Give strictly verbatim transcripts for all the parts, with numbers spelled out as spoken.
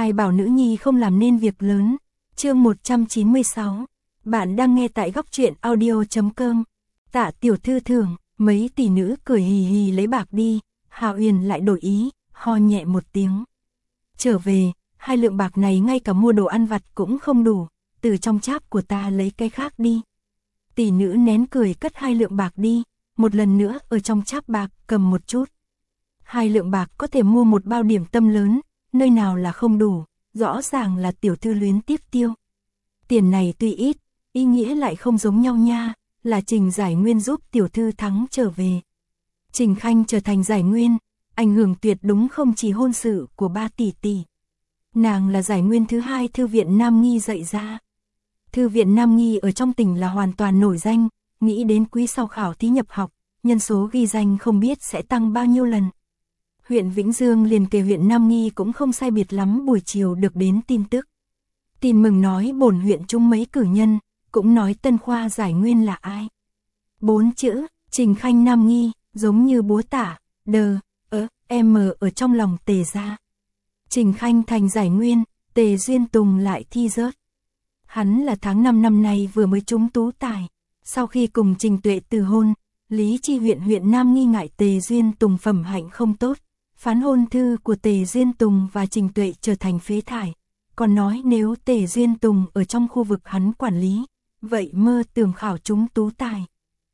Ai bảo nữ nhi không làm nên việc lớn. Chương một trăm chín mươi sáu. Bạn đang nghe tại góc truyện audio chấm com. Tạ tiểu thư thưởng, mấy tỷ nữ cười hì hì lấy bạc đi, Hà Uyển lại đổi ý, ho nhẹ một tiếng. Trở về, hai lượng bạc này ngay cả mua đồ ăn vặt cũng không đủ, từ trong cháp của ta lấy cái khác đi. Tỷ nữ nén cười cất hai lượng bạc đi, một lần nữa ở trong cháp bạc cầm một chút. Hai lượng bạc có thể mua một bao điểm tâm lớn, nơi nào là không đủ, rõ ràng là tiểu thư luyến tiếc tiêu. Tiền này tuy ít, ý nghĩa lại không giống nhau nha, là Trình Giải Nguyên giúp tiểu thư thắng trở về. Trình Khanh trở thành Giải Nguyên, ảnh hưởng tuyệt đúng không chỉ hôn sự của ba tỷ tỷ. Nàng là Giải Nguyên thứ hai Thư viện Nam Nghi dạy ra. Thư viện Nam Nghi ở trong tỉnh là hoàn toàn nổi danh, nghĩ đến quý sau khảo thí nhập học, nhân số ghi danh không biết sẽ tăng bao nhiêu lần. Huyện Vĩnh Dương liền kề huyện Nam Nghi cũng không sai biệt lắm buổi chiều được đến tin tức. Tin mừng nói bổn huyện chung mấy cử nhân, cũng nói tân khoa Giải Nguyên là ai. Bốn chữ, Trình Khanh Nam Nghi, giống như búa tả, đờ, ớ, em ở trong lòng Tề gia. Trình Khanh thành Giải Nguyên, Tề Duyên Tùng lại thi rớt. Hắn là tháng năm năm nay vừa mới trúng tú tài, sau khi cùng Trình Tuệ từ hôn, Lý Chi huyện huyện Nam Nghi ngại Tề Duyên Tùng phẩm hạnh không tốt, phán hôn thư của Tề Duyên Tùng và Trình Tuệ trở thành phế thải, còn nói nếu Tề Duyên Tùng ở trong khu vực hắn quản lý, vậy mơ tưởng khảo trúng tú tài.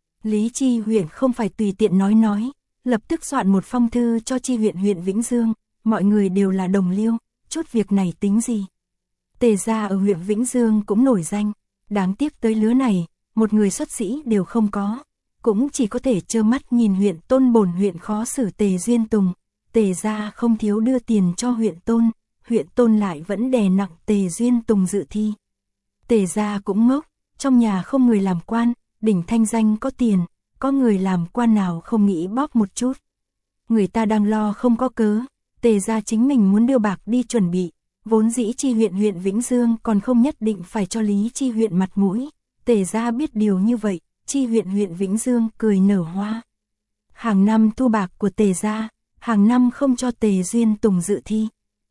Lý Chi huyện không phải tùy tiện nói nói, lập tức soạn một phong thư cho Chi huyện huyện Vĩnh Dương, mọi người đều là đồng liêu, chút việc này tính gì. Tề gia ở huyện Vĩnh Dương cũng nổi danh, đáng tiếc tới lứa này, một người xuất sĩ đều không có, cũng chỉ có thể trơ mắt nhìn huyện Tôn bổn huyện khó xử Tề Duyên Tùng. Tề gia không thiếu đưa tiền cho huyện Tôn, huyện Tôn lại vẫn đè nặng Tề Duyên Tùng dự thi. Tề gia cũng ngốc, trong nhà không người làm quan, đỉnh thanh danh có tiền, có người làm quan nào không nghĩ bóp một chút. Người ta đang lo không có cớ, Tề gia chính mình muốn đưa bạc đi chuẩn bị, vốn dĩ Chi huyện huyện Vĩnh Dương còn không nhất định phải cho Lý Chi huyện mặt mũi. Tề gia biết điều như vậy, Chi huyện huyện Vĩnh Dương cười nở hoa. Hàng năm thu bạc của Tề gia, hàng năm không cho Tề Duyên Tùng dự thi.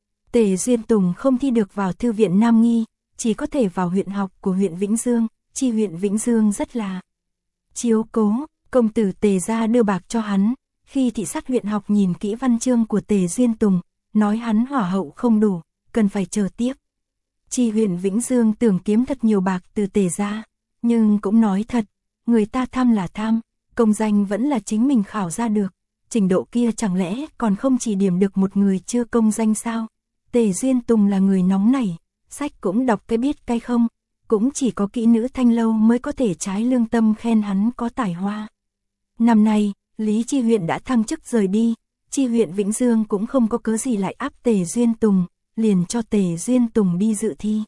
Tề Duyên Tùng không thi được vào Thư viện Nam Nghi, chỉ có thể vào huyện học của huyện Vĩnh Dương. Chi huyện Vĩnh Dương rất là chiếu cố, công tử Tề gia đưa bạc cho hắn, khi thị sát huyện học nhìn kỹ văn chương của Tề Duyên Tùng, nói hắn hỏa hậu không đủ, cần phải chờ tiếp. Chi huyện Vĩnh Dương tưởng kiếm thật nhiều bạc từ Tề gia, nhưng cũng nói thật, người ta tham là tham, công danh vẫn là chính mình khảo ra được, trình độ kia chẳng lẽ còn không chỉ điểm được một người chưa công danh sao? Tề Duyên Tùng là người nóng nảy, sách cũng đọc cái biết cái không, cũng chỉ có kỹ nữ Thanh Lâu mới có thể trái lương tâm khen hắn có tài hoa. Năm nay, Lý Chi huyện đã thăng chức rời đi, Chi huyện Vĩnh Dương cũng không có cớ gì lại áp Tề Duyên Tùng, liền cho Tề Duyên Tùng đi dự thi.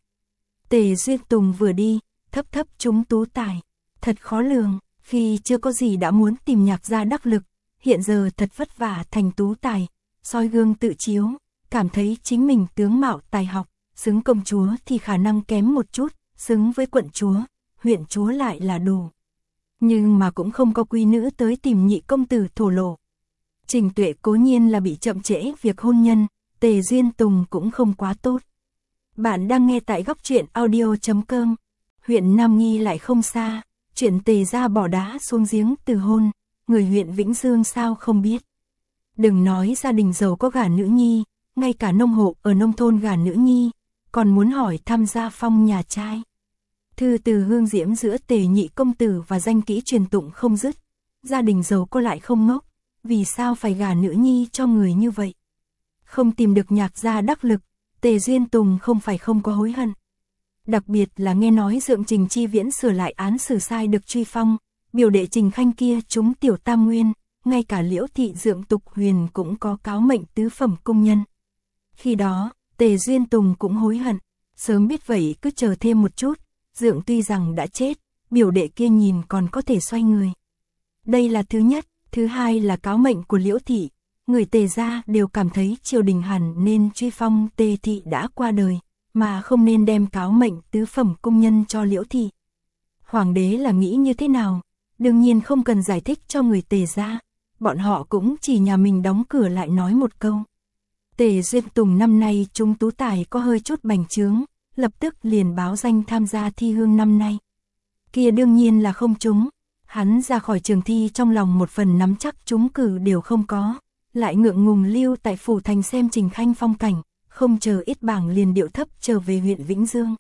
Tề Duyên Tùng vừa đi, thấp thấp trúng tú tài, thật khó lường, khi chưa có gì đã muốn tìm nhạc gia đắc lực, hiện giờ thật vất vả thành tú tài, soi gương tự chiếu, cảm thấy chính mình tướng mạo tài học, xứng công chúa thì khả năng kém một chút, xứng với quận chúa, huyện chúa lại là đủ. Nhưng mà cũng không có quý nữ tới tìm nhị công tử thổ lộ. Trình Tuệ cố nhiên là bị chậm trễ việc hôn nhân, Tề Duyên Tùng cũng không quá tốt. Bạn đang nghe tại góc truyện audio chấm com. Huyện Nam Nghi lại không xa, chuyện Tề gia bỏ đá xuống giếng từ hôn, người huyện Vĩnh Dương sao không biết. Đừng nói gia đình giàu có gả nữ nhi, ngay cả nông hộ ở nông thôn gả nữ nhi, còn muốn hỏi thăm gia phong nhà trai. Thư từ hương diễm giữa Tề nhị công tử và danh kỹ truyền tụng không dứt, gia đình giàu có lại không ngốc, vì sao phải gả nữ nhi cho người như vậy. Không tìm được nhạc gia đắc lực, Tề Duyên Tùng không phải không có hối hận. Đặc biệt là nghe nói Dượng Trình Chi Viễn sửa lại án xử sai được truy phong, biểu đệ Trình Khanh kia trúng tiểu tam nguyên, ngay cả Liễu thị Dượng Tục Huyền cũng có cáo mệnh tứ phẩm cung nhân. Khi đó, Tề Duyên Tùng cũng hối hận, sớm biết vậy cứ chờ thêm một chút, Dượng tuy rằng đã chết, biểu đệ kia nhìn còn có thể xoay người. Đây là thứ nhất, thứ hai là cáo mệnh của Liễu thị, người Tề gia đều cảm thấy triều đình hẳn nên truy phong Tề thị đã qua đời, mà không nên đem cáo mệnh tứ phẩm cung nhân cho Liễu thị. Hoàng đế là nghĩ như thế nào? Đương nhiên không cần giải thích cho người Tề gia, bọn họ cũng chỉ nhà mình đóng cửa lại nói một câu. Tề Duyên Tùng năm nay trúng tú tài có hơi chút bành trướng, lập tức liền báo danh tham gia thi hương năm nay. Kia đương nhiên là không trúng, hắn ra khỏi trường thi trong lòng một phần nắm chắc trúng cử đều không có, lại ngượng ngùng lưu tại phủ thành xem Trình Khanh phong cảnh, không chờ ít bảng liền điệu thấp trở về huyện Vĩnh Dương.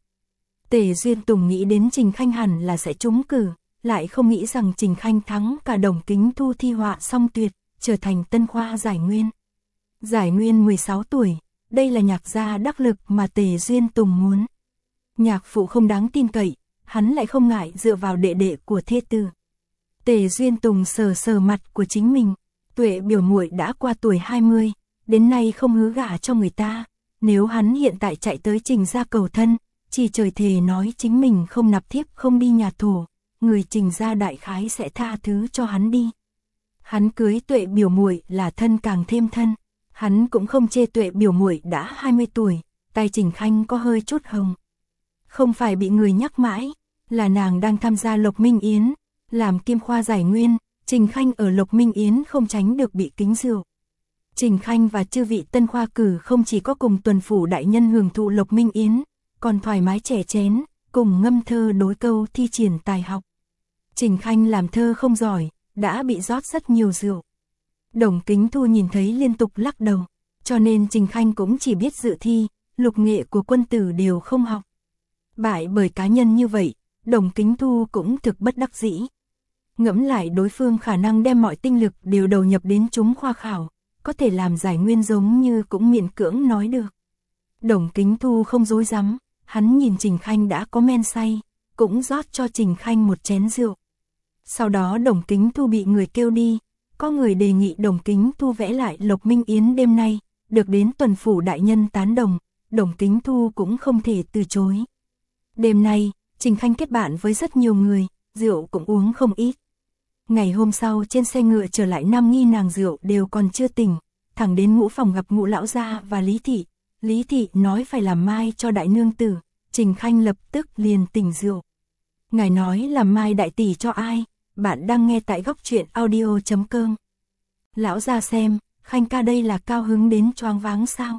Tề Duyên Tùng nghĩ đến Trình Khanh hẳn là sẽ trúng cử, lại không nghĩ rằng Trình Khanh thắng cả Đồng Kính Thu thi họa song tuyệt, trở thành tân khoa giải nguyên. Giải nguyên mười sáu tuổi, đây là nhạc gia đắc lực mà Tề Duyên Tùng muốn. Nhạc phụ không đáng tin cậy, hắn lại không ngại dựa vào đệ đệ của thê tử. Tề Duyên Tùng sờ sờ mặt của chính mình, Tuệ biểu muội đã qua tuổi hai mươi, đến nay không hứa gả cho người ta, nếu hắn hiện tại chạy tới Trình gia cầu thân, chỉ trời thề nói chính mình không nạp thiếp không đi nhà thổ, người Trình gia đại khái sẽ tha thứ cho hắn đi. Hắn cưới Tuệ biểu muội là thân càng thêm thân, hắn cũng không chê Tuệ biểu muội đã hai mươi tuổi, tay Trình Khanh có hơi chút hồng. Không phải bị người nhắc mãi, là nàng đang tham gia Lộc Minh Yến, làm kim khoa giải nguyên, Trình Khanh ở Lộc Minh Yến không tránh được bị kính rượu. Trình Khanh và chư vị tân khoa cử không chỉ có cùng tuần phủ đại nhân hưởng thụ Lộc Minh Yến, còn thoải mái chè chén, cùng ngâm thơ đối câu thi triển tài học. Trình Khanh làm thơ không giỏi, đã bị rót rất nhiều rượu. Đồng Kính Thu nhìn thấy liên tục lắc đầu, cho nên Trình Khanh cũng chỉ biết dự thi, lục nghệ của quân tử đều không học. Bại bởi cá nhân như vậy, Đồng Kính Thu cũng thực bất đắc dĩ. Ngẫm lại đối phương khả năng đem mọi tinh lực đều đầu nhập đến chúng khoa khảo, có thể làm giải nguyên giống như cũng miễn cưỡng nói được. Đồng Kính Thu không dối rắm, hắn nhìn Trình Khanh đã có men say, cũng rót cho Trình Khanh một chén rượu. Sau đó Đồng Kính Thu bị người kêu đi, có người đề nghị Đồng Kính Thu vẽ lại Lộc Minh Yến đêm nay, được đến tuần phủ đại nhân tán đồng, Đồng Kính Thu cũng không thể từ chối. Đêm nay, Trình Khanh kết bạn với rất nhiều người, rượu cũng uống không ít. Ngày hôm sau trên xe ngựa trở lại Nam Nghi nàng rượu đều còn chưa tỉnh, thẳng đến ngũ phòng gặp Ngũ lão gia và Lý thị. Lý thị nói phải làm mai cho đại nương tử, Trình Khanh lập tức liền tỉnh rượu. Ngài nói làm mai đại tỷ cho ai? Bạn đang nghe tại góc truyện audio chấm com. Lão gia xem, Khanh ca đây là cao hứng đến choáng váng sao?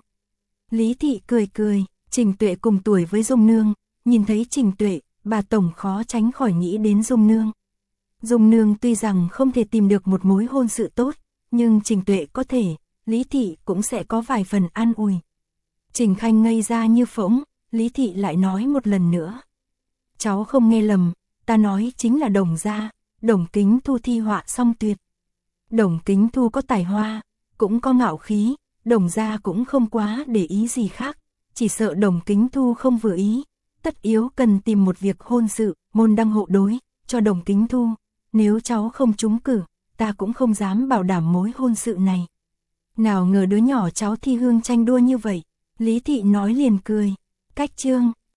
Lý thị cười cười, Trình Tuệ cùng tuổi với Dung nương, nhìn thấy Trình Tuệ, bà tổng khó tránh khỏi nghĩ đến Dung nương. Dung nương tuy rằng không thể tìm được một mối hôn sự tốt, nhưng Trình Tuệ có thể, Lý thị cũng sẽ có vài phần an ủi. Trình Khanh ngây ra như phỗng, Lý thị lại nói một lần nữa. Cháu không nghe lầm, ta nói chính là Đồng gia, Đồng Kính Thu thi họa song tuyệt. Đồng Kính Thu có tài hoa, cũng có ngạo khí, Đồng gia cũng không quá để ý gì khác, chỉ sợ Đồng Kính Thu không vừa ý, tất yếu cần tìm một việc hôn sự, môn đăng hộ đối, cho Đồng Kính Thu. Nếu cháu không trúng cử, ta cũng không dám bảo đảm mối hôn sự này. Nào ngờ đứa nhỏ cháu thi hương tranh đua như vậy, Lý thị nói liền cười. Cách chương